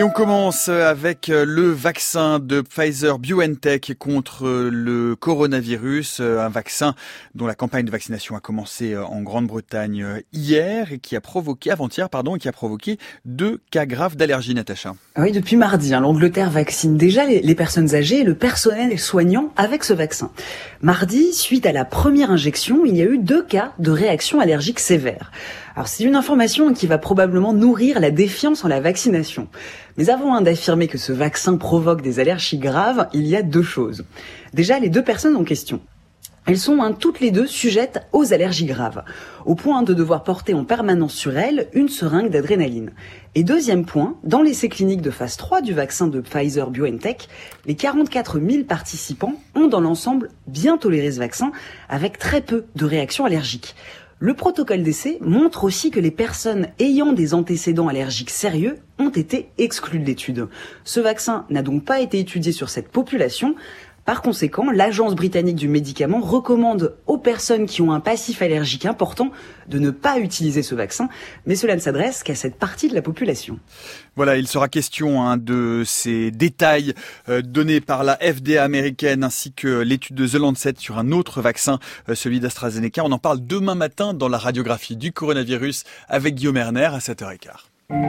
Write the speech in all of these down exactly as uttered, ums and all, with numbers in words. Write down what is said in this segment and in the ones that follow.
Et on commence avec le vaccin de Pfizer-BioNTech contre le coronavirus, un vaccin dont la campagne de vaccination a commencé en Grande-Bretagne hier et qui a provoqué, avant-hier, pardon, et qui a provoqué deux cas graves d'allergie, Natacha. Oui, depuis mardi, hein, l'Angleterre vaccine déjà les, les personnes âgées et le personnel soignant avec ce vaccin. Mardi, suite à la première injection, il y a eu deux cas de réaction allergique sévère. Alors c'est une information qui va probablement nourrir la défiance en la vaccination. Mais avant hein, d'affirmer que ce vaccin provoque des allergies graves, il y a deux choses. Déjà, les deux personnes en question. Elles sont hein, toutes les deux sujettes aux allergies graves, au point hein, de devoir porter en permanence sur elles une seringue d'adrénaline. Et deuxième point, dans l'essai clinique de phase trois du vaccin de Pfizer-BioNTech, les quarante-quatre mille participants ont dans l'ensemble bien toléré ce vaccin, avec très peu de réactions allergiques. Le protocole d'essai montre aussi que les personnes ayant des antécédents allergiques sérieux ont été exclues de l'étude. Ce vaccin n'a donc pas été étudié sur cette population. Par conséquent, l'Agence britannique du médicament recommande aux personnes qui ont un passif allergique important de ne pas utiliser ce vaccin, mais cela ne s'adresse qu'à cette partie de la population. Voilà, il sera question hein, de ces détails euh, donnés par la F D A américaine ainsi que l'étude de The Lancet sur un autre vaccin, euh, celui d'AstraZeneca. On en parle demain matin dans la radiographie du coronavirus avec Guillaume Erner à sept heures quinze.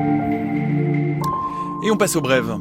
Et on passe aux brèves.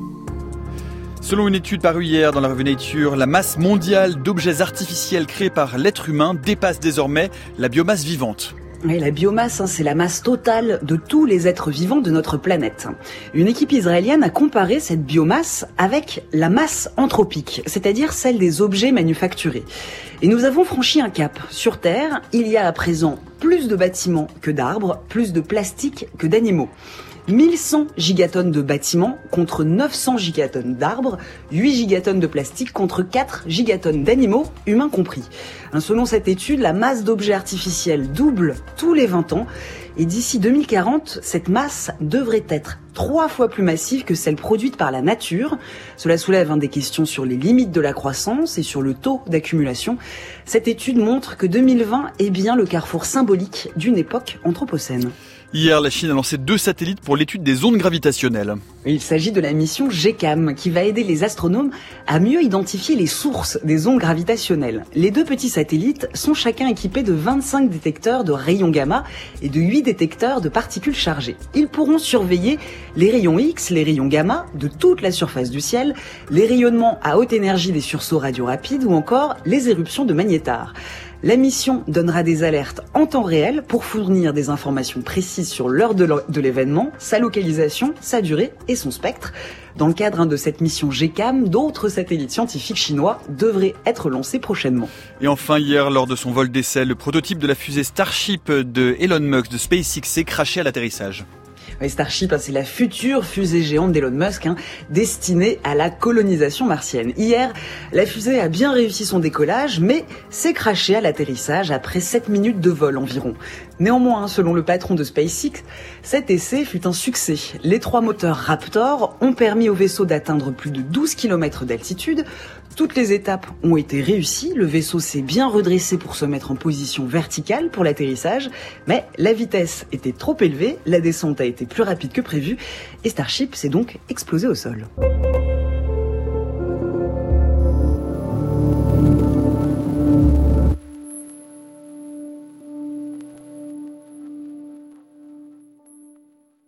Selon une étude parue hier dans la revue Nature, la masse mondiale d'objets artificiels créés par l'être humain dépasse désormais la biomasse vivante. Et la biomasse, hein, c'est la masse totale de tous les êtres vivants de notre planète. Une équipe israélienne a comparé cette biomasse avec la masse anthropique, c'est-à-dire celle des objets manufacturés. Et nous avons franchi un cap. Sur Terre, il y a à présent plus de bâtiments que d'arbres, plus de plastique que d'animaux. mille cent gigatonnes de bâtiments contre neuf cents gigatonnes d'arbres, huit gigatonnes de plastique contre quatre gigatonnes d'animaux, humains compris. Selon cette étude, la masse d'objets artificiels double tous les vingt ans et d'ici deux mille quarante, cette masse devrait être trois fois plus massive que celle produite par la nature. Cela soulève hein, des questions sur les limites de la croissance et sur le taux d'accumulation. Cette étude montre que deux mille vingt est bien le carrefour symbolique d'une époque anthropocène. Hier, la Chine a lancé deux satellites pour l'étude des ondes gravitationnelles. Il s'agit de la mission GECAM qui va aider les astronomes à mieux identifier les sources des ondes gravitationnelles. Les deux petits satellites sont chacun équipés de vingt-cinq détecteurs de rayons gamma et de huit détecteurs de particules chargées. Ils pourront surveiller les rayons X, les rayons gamma de toute la surface du ciel, les rayonnements à haute énergie des sursauts radio rapides ou encore les éruptions de magnétars. La mission donnera des alertes en temps réel pour fournir des informations précises sur l'heure de l'événement, sa localisation, sa durée et son spectre. Dans le cadre de cette mission GECAM, d'autres satellites scientifiques chinois devraient être lancés prochainement. Et enfin, hier, lors de son vol d'essai, le prototype de la fusée Starship de Elon Musk de SpaceX s'est crashé à l'atterrissage. Starship, c'est la future fusée géante d'Elon Musk, hein, destinée à la colonisation martienne. Hier, la fusée a bien réussi son décollage, mais s'est crashée à l'atterrissage après sept minutes de vol environ. Néanmoins, selon le patron de SpaceX, cet essai fut un succès. Les trois moteurs Raptor ont permis au vaisseau d'atteindre plus de douze kilomètres d'altitude. Toutes les étapes ont été réussies, le vaisseau s'est bien redressé pour se mettre en position verticale pour l'atterrissage, mais la vitesse était trop élevée, la descente a été plus rapide que prévu et Starship s'est donc explosé au sol.